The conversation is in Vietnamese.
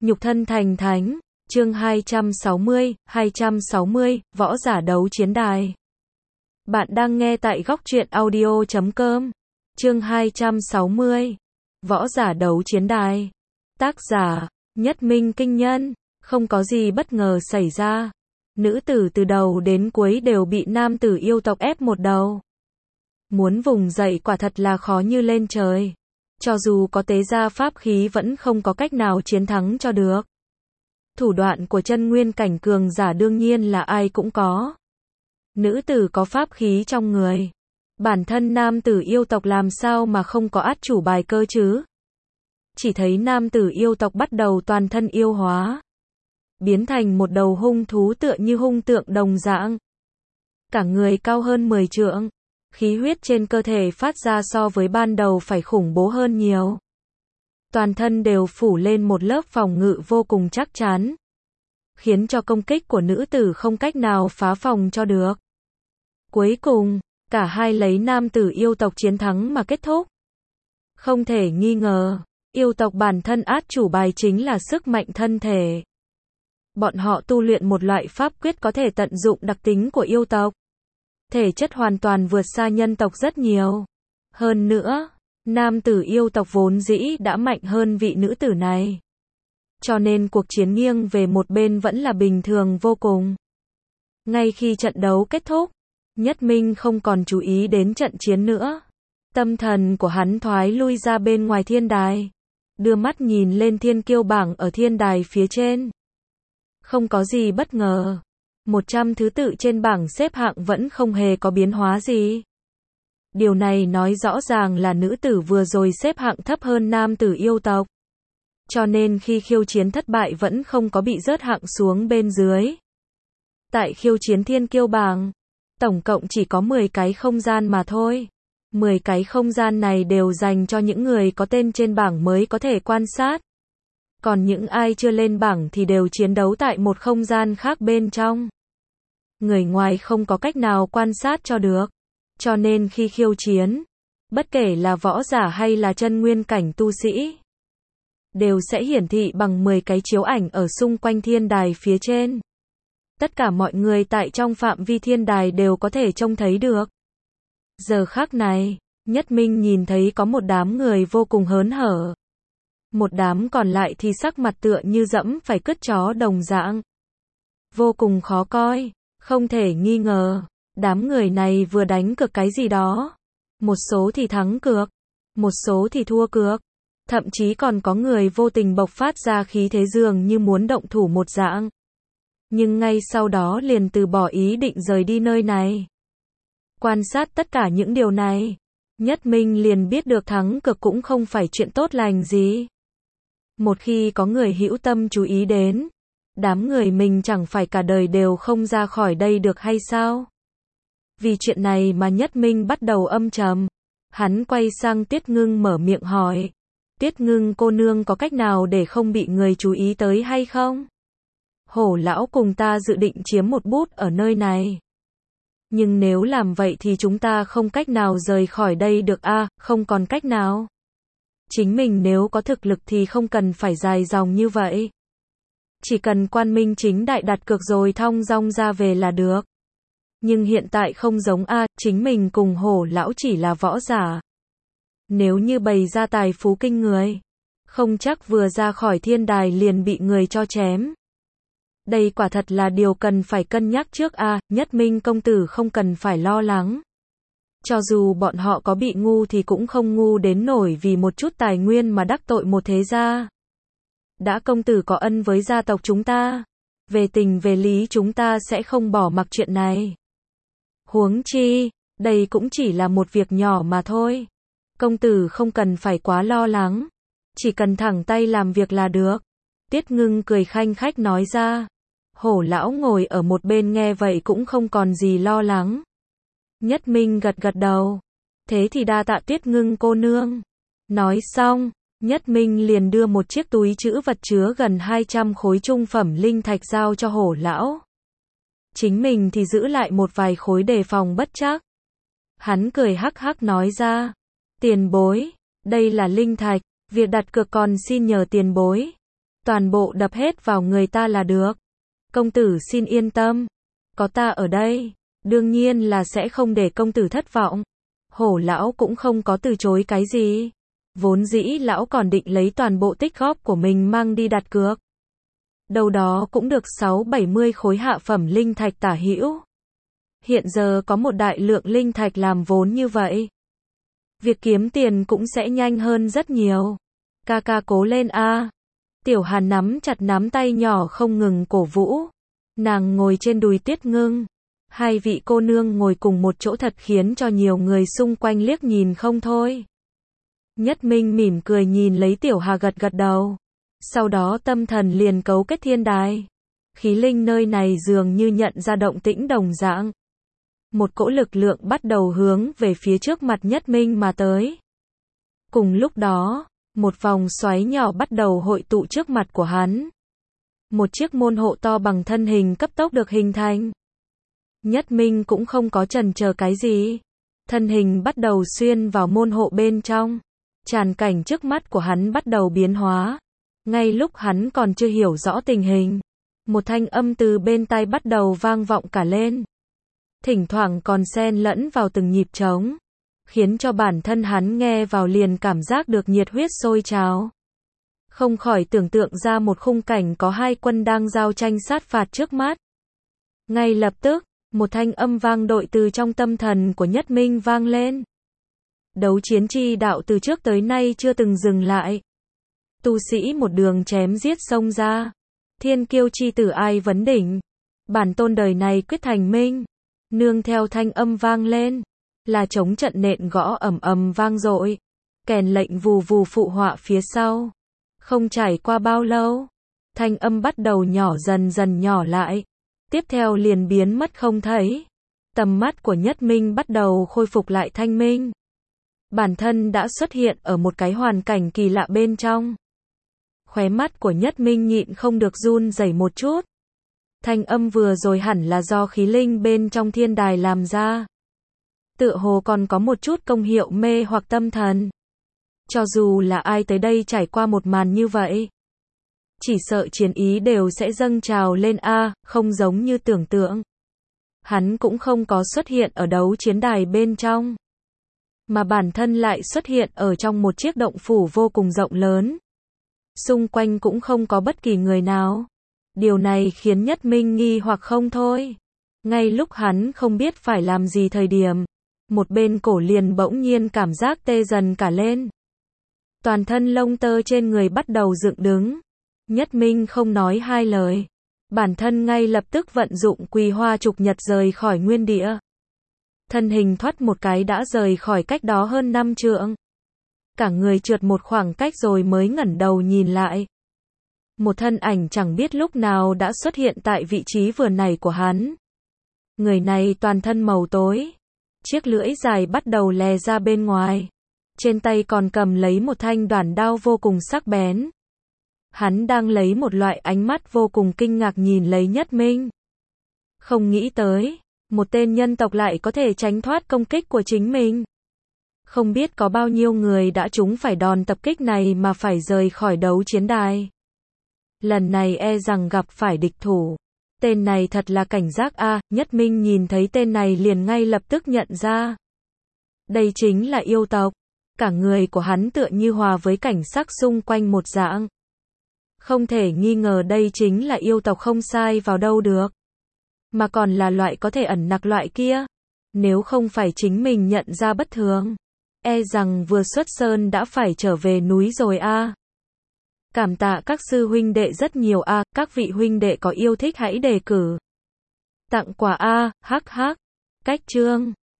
Nhục thân thành thánh, chương 260, võ giả đấu chiến đài. Bạn đang nghe tại góc truyện audio.com. Chương 260, võ giả đấu chiến đài. Tác giả, Nhất Minh Kinh Nhân. Không có gì bất ngờ xảy ra. Nữ tử từ đầu đến cuối đều bị nam tử yêu tộc ép một đầu. Muốn vùng dậy quả thật là khó như lên trời. Cho dù có tế gia pháp khí vẫn không có cách nào chiến thắng cho được. Thủ đoạn của chân nguyên cảnh cường giả đương nhiên là ai cũng có. Nữ tử có pháp khí trong người. Bản thân nam tử yêu tộc làm sao mà không có át chủ bài cơ chứ? Chỉ thấy nam tử yêu tộc bắt đầu toàn thân yêu hóa. Biến thành một đầu hung thú tựa như hung tượng đồng dạng. Cả người cao hơn 10 trượng. Khí huyết trên cơ thể phát ra so với ban đầu phải khủng bố hơn nhiều. Toàn thân đều phủ lên một lớp phòng ngự vô cùng chắc chắn. Khiến cho công kích của nữ tử không cách nào phá phòng cho được. Cuối cùng, cả hai lấy nam tử yêu tộc chiến thắng mà kết thúc. Không thể nghi ngờ, yêu tộc bản thân át chủ bài chính là sức mạnh thân thể. Bọn họ tu luyện một loại pháp quyết có thể tận dụng đặc tính của yêu tộc. Thể chất hoàn toàn vượt xa nhân tộc rất nhiều. Hơn nữa, nam tử yêu tộc vốn dĩ đã mạnh hơn vị nữ tử này. Cho nên cuộc chiến nghiêng về một bên vẫn là bình thường vô cùng. Ngay khi trận đấu kết thúc, Nhất Minh không còn chú ý đến trận chiến nữa. Tâm thần của hắn thoái lui ra bên ngoài thiên đài. Đưa mắt nhìn lên thiên kiêu bảng ở thiên đài phía trên. Không có gì bất ngờ. 100 thứ tự trên bảng xếp hạng vẫn không hề có biến hóa gì. Điều này nói rõ ràng là nữ tử vừa rồi xếp hạng thấp hơn nam tử yêu tộc. Cho nên khi khiêu chiến thất bại vẫn không có bị rớt hạng xuống bên dưới. Tại khiêu chiến thiên kiêu bảng, tổng cộng chỉ có 10 cái không gian mà thôi. 10 cái không gian này đều dành cho những người có tên trên bảng mới có thể quan sát. Còn những ai chưa lên bảng thì đều chiến đấu tại một không gian khác bên trong. Người ngoài không có cách nào quan sát cho được. Cho nên khi khiêu chiến, bất kể là võ giả hay là chân nguyên cảnh tu sĩ, đều sẽ hiển thị bằng 10 cái chiếu ảnh ở xung quanh thiên đài phía trên. Tất cả mọi người tại trong phạm vi thiên đài đều có thể trông thấy được. Giờ khắc này, Nhất Minh nhìn thấy có một đám người vô cùng hớn hở. Một đám còn lại thì sắc mặt tựa như dẫm phải cứt chó đồng dạng. Vô cùng khó coi, không thể nghi ngờ. Đám người này vừa đánh cược cái gì đó. Một số thì thắng cược, một số thì thua cược. Thậm chí còn có người vô tình bộc phát ra khí thế dường như muốn động thủ một dạng. Nhưng ngay sau đó liền từ bỏ ý định rời đi nơi này. Quan sát tất cả những điều này, Nhất Minh liền biết được thắng cược cũng không phải chuyện tốt lành gì. Một khi có người hữu tâm chú ý đến, đám người mình chẳng phải cả đời đều không ra khỏi đây được hay sao? Vì chuyện này mà Nhất Minh bắt đầu âm trầm. Hắn quay sang Tuyết Ngưng mở miệng hỏi. Tuyết Ngưng cô nương có cách nào để không bị người chú ý tới hay không? Hổ lão cùng ta dự định chiếm một bút ở nơi này. Nhưng nếu làm vậy thì chúng ta không cách nào rời khỏi đây được a, không còn cách nào. Chính mình nếu có thực lực thì không cần phải dài dòng như vậy. Chỉ cần quang minh chính đại đặt cược rồi thong dong ra về là được. Nhưng hiện tại không giống a, chính mình cùng Hổ lão chỉ là võ giả. Nếu như bày ra tài phú kinh người, không chắc vừa ra khỏi thiên đài liền bị người cho chém. Đây quả thật là điều cần phải cân nhắc trước a, Nhất Minh công tử không cần phải lo lắng. Cho dù bọn họ có bị ngu thì cũng không ngu đến nổi vì một chút tài nguyên mà đắc tội một thế gia. Đã công tử có ân với gia tộc chúng ta, về tình về lý chúng ta sẽ không bỏ mặc chuyện này. Huống chi, đây cũng chỉ là một việc nhỏ mà thôi. Công tử không cần phải quá lo lắng, chỉ cần thẳng tay làm việc là được. Tuyết Ngưng cười khanh khách nói ra. Hổ lão ngồi ở một bên nghe vậy cũng không còn gì lo lắng. Nhất Minh gật gật đầu. Thế thì đa tạ Tuyết Ngưng cô nương. Nói xong, Nhất Minh liền đưa một chiếc túi trữ vật chứa gần 200 khối trung phẩm linh thạch giao cho Hổ lão. Chính mình thì giữ lại một vài khối đề phòng bất trắc. Hắn cười hắc hắc nói ra. Tiền bối, đây là linh thạch, việc đặt cược còn xin nhờ tiền bối. toàn bộ đập hết vào người ta là được. Công tử xin yên tâm, có ta ở đây, đương nhiên là sẽ không để công tử thất vọng. Hổ lão cũng không có từ chối cái gì. Vốn dĩ lão còn định lấy toàn bộ tích góp của mình mang đi đặt cược. Đâu đó cũng được 6-70 khối hạ phẩm linh thạch tả hữu. Hiện giờ có một đại lượng linh thạch làm vốn như vậy. Việc kiếm tiền cũng sẽ nhanh hơn rất nhiều. Ca ca cố lên a. Tiểu Hàn nắm chặt nắm tay nhỏ không ngừng cổ vũ. Nàng ngồi trên đùi Tuyết Ngưng. Hai vị cô nương ngồi cùng một chỗ thật khiến cho nhiều người xung quanh liếc nhìn không thôi. Nhất Minh mỉm cười nhìn lấy Tiểu Hà gật gật đầu. Sau đó tâm thần liền cấu kết thiên đài. Khí linh nơi này dường như nhận ra động tĩnh đồng dạng. Một cỗ lực lượng bắt đầu hướng về phía trước mặt Nhất Minh mà tới. Cùng lúc đó, một vòng xoáy nhỏ bắt đầu hội tụ trước mặt của hắn. Một chiếc môn hộ to bằng thân hình cấp tốc được hình thành. Nhất Minh cũng không có chần chờ cái gì. Thân hình bắt đầu xuyên vào môn hộ bên trong. Tràn cảnh trước mắt của hắn bắt đầu biến hóa. Ngay lúc hắn còn chưa hiểu rõ tình hình, một thanh âm từ bên tai bắt đầu vang vọng cả lên. Thỉnh thoảng còn xen lẫn vào từng nhịp trống, khiến cho bản thân hắn nghe vào liền cảm giác được nhiệt huyết sôi trào. Không khỏi tưởng tượng ra một khung cảnh có hai quân đang giao tranh sát phạt trước mắt. Ngay lập tức, một thanh âm vang dội từ trong tâm thần của Nhất Minh vang lên. Đấu chiến chi đạo từ trước tới nay chưa từng dừng lại. Tu sĩ một đường chém giết xông ra. Thiên kiêu chi tử ai vấn đỉnh. Bản tôn đời này quyết thành minh. Nương theo thanh âm vang lên, là trống trận nện gõ ầm ầm vang dội. Kèn lệnh vù vù phụ họa phía sau. Không trải qua bao lâu, thanh âm bắt đầu nhỏ dần dần nhỏ lại. Tiếp theo liền biến mất không thấy. Tầm mắt của Nhất Minh bắt đầu khôi phục lại thanh minh. Bản thân đã xuất hiện ở một cái hoàn cảnh kỳ lạ bên trong. Khóe mắt của Nhất Minh nhịn không được run rẩy một chút. Thanh âm vừa rồi hẳn là do khí linh bên trong thiên đài làm ra. Tựa hồ còn có một chút công hiệu mê hoặc tâm thần. Cho dù là ai tới đây trải qua một màn như vậy, chỉ sợ chiến ý đều sẽ dâng trào lên không giống như tưởng tượng. Hắn cũng không có xuất hiện ở đấu chiến đài bên trong, mà bản thân lại xuất hiện ở trong một chiếc động phủ vô cùng rộng lớn. Xung quanh cũng không có bất kỳ người nào. Điều này khiến Nhất Minh nghi hoặc không thôi. Ngay lúc hắn không biết phải làm gì thời điểm, một bên cổ liền bỗng nhiên cảm giác tê dần cả lên. Toàn thân lông tơ trên người bắt đầu dựng đứng. Nhất Minh không nói hai lời. Bản thân ngay lập tức vận dụng Quỳ Hoa Trục Nhật rời khỏi nguyên địa. Thân hình thoát một cái đã rời khỏi cách đó hơn 5 trượng. Cả người trượt một khoảng cách rồi mới ngẩng đầu nhìn lại. Một thân ảnh chẳng biết lúc nào đã xuất hiện tại vị trí vừa nãy của hắn. Người này toàn thân màu tối. Chiếc lưỡi dài bắt đầu lè ra bên ngoài. Trên tay còn cầm lấy một thanh đoản đao vô cùng sắc bén. Hắn đang lấy một loại ánh mắt vô cùng kinh ngạc nhìn lấy Nhất Minh. Không nghĩ tới, một tên nhân tộc lại có thể tránh thoát công kích của chính mình. Không biết có bao nhiêu người đã trúng phải đòn tập kích này mà phải rời khỏi đấu chiến đài. Lần này e rằng gặp phải địch thủ. Tên này thật là cảnh giác Nhất Minh nhìn thấy tên này liền ngay lập tức nhận ra. Đây chính là yêu tộc. Cả người của hắn tựa như hòa với cảnh sắc xung quanh một dạng. Không thể nghi ngờ đây chính là yêu tộc không sai vào đâu được. Mà còn là loại có thể ẩn nặc loại kia. Nếu không phải chính mình nhận ra bất thường, e rằng vừa xuất sơn đã phải trở về núi rồi Cảm tạ các sư huynh đệ rất nhiều các vị huynh đệ có yêu thích hãy đề cử tặng quà hắc hắc. Cách chương